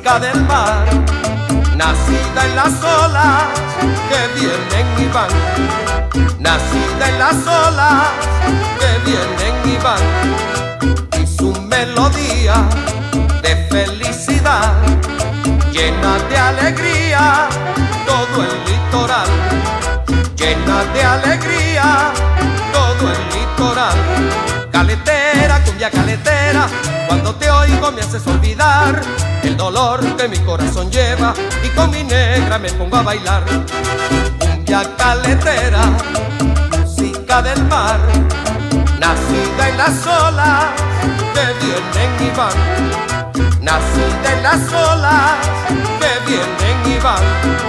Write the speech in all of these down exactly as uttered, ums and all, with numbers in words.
música del mar, nacida en las olas que vienen y van, nacida en las olas que vienen y van, y su melodía de felicidad llena de alegría todo el litoral, llena de alegría todo el litoral. Caletera, cumbia caletera, cuando te oigo me haces olvidar el dolor que mi corazón lleva, y con mi negra me pongo a bailar. Cumbia caletera, música del mar, nacida en las olas que vienen y van, nacida en las olas que vienen y van.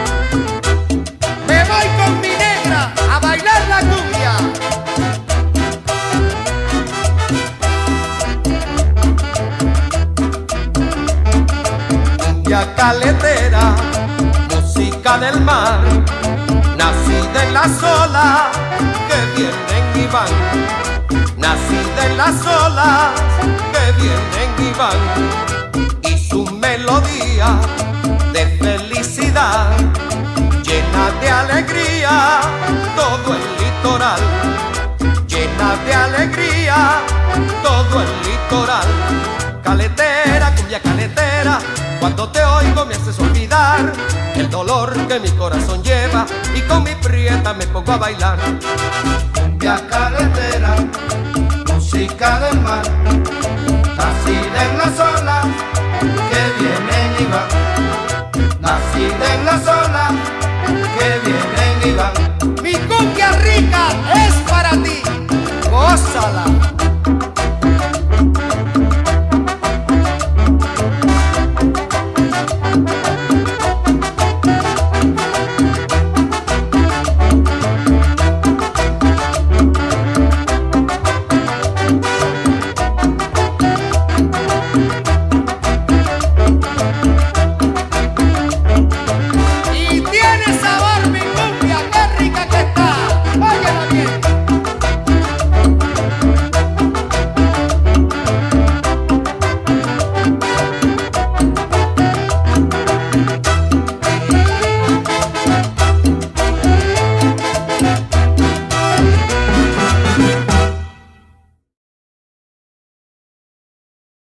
Me voy con mi negra a bailar la cumbia. Cumbia caletera, música del mar, nacida en las olas que vienen y van, nacida en las olas que vienen y van, y su melodía de felicidad llena de alegría todo el litoral, llena de alegría todo el litoral. Caletera, cumbia caletera, cuando te oigo me haces olvidar el dolor que mi corazón lleva, y con mi prieta me pongo a bailar. Cumbia caletera, música del mar, nacida en las olas que vienen y van, nacida en las olas que vienen y van. Mi cumbia rica es para ti, gózala.